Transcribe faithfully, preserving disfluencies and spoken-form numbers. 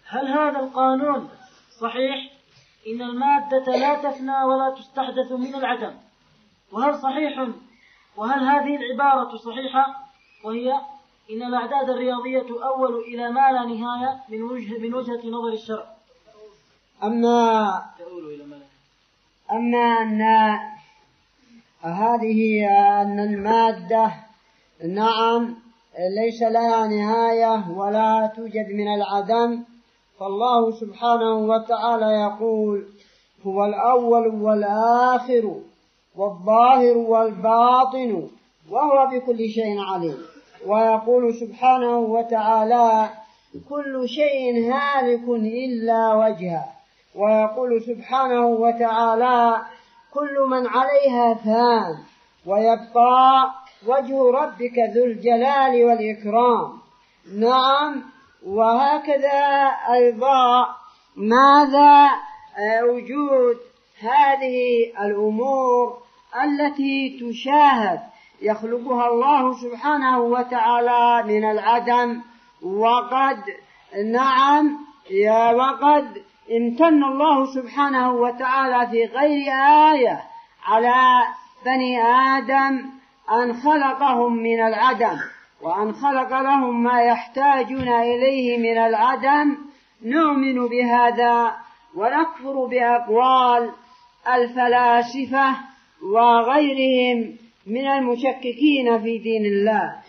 هل هذا القانون صحيح؟ إن المادة لا تفنى ولا تستحدث من العدم. وهل صحيح وهل هذه العبارة صحيحة؟ وهي إن الأعداد الرياضية أول إلى ما لا نهاية من وجه من وجهة نظر الشرع. أما أما أن هذه أن المادة نعم ليس لها نهاية ولا توجد من العدم، فالله سبحانه وتعالى يقول: هو الأول والآخر والظاهر والباطن وهو بكل شيء عليم. ويقول سبحانه وتعالى: كل شيء هالك إلا وجهه. ويقول سبحانه وتعالى: كل من عليها فان ويبقى وجه ربك ذو الجلال والإكرام. نعم. وهكذا أيضا ماذا وجود هذه الأمور التي تشاهد يخلقها الله سبحانه وتعالى من العدم، وقد نعم يا وقد امتن الله سبحانه وتعالى في غير آية على بني آدم أن خلقهم من العدم، وأن خلق لهم ما يحتاجون إليه من العدم. نؤمن بهذا ونكفر بأقوال الفلاسفة وغيرهم من المشككين في دين الله.